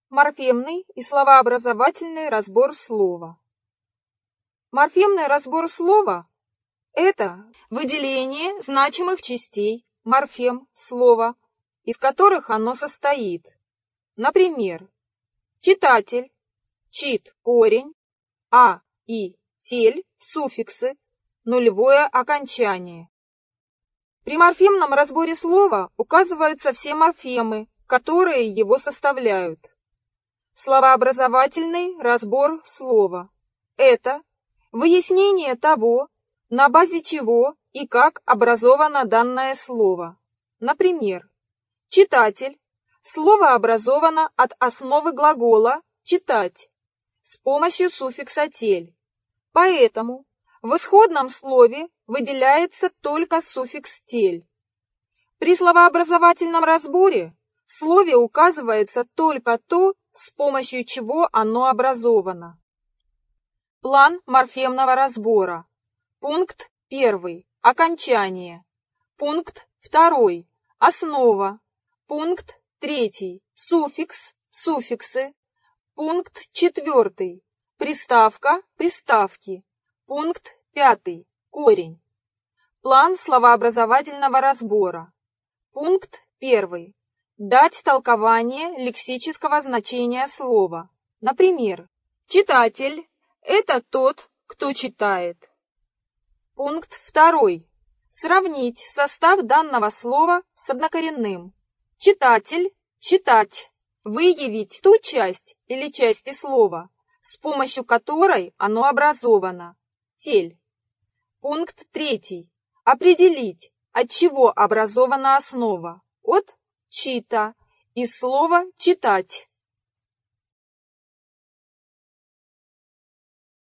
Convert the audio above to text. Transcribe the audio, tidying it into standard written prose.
Морфемный и словообразовательный разбор слова. Морфемный разбор слова – это выделение значимых частей морфем слова, из которых оно состоит. Например, читатель, чит – корень, а и тель – суффиксы, нулевое окончание. При морфемном разборе слова указываются все морфемы, которые его составляют. Словообразовательный разбор слова – это выяснение того, на базе чего и как образовано данное слово. Например, читатель – слово образовано от основы глагола «читать» с помощью суффикса «тель». Поэтому в исходном слове выделяется только суффикс «тель». При словообразовательном разборе в слове указывается только то, с помощью чего оно образовано. План морфемного разбора. Пункт 1. Окончание. Пункт 2. Основа. Пункт 3. Суффикс, суффиксы. Пункт 4. Приставка, приставки. Пункт 5. Корень. План словообразовательного разбора. Пункт 1. Дать толкование лексического значения слова. Например, читатель – это тот, кто читает. Пункт 2. Сравнить состав данного слова с однокоренным. Читатель – читать. Выявить ту часть или части слова, с помощью которой оно образовано. Тель. Пункт 3. Определить, от чего образована основа. От чита, из слова читать.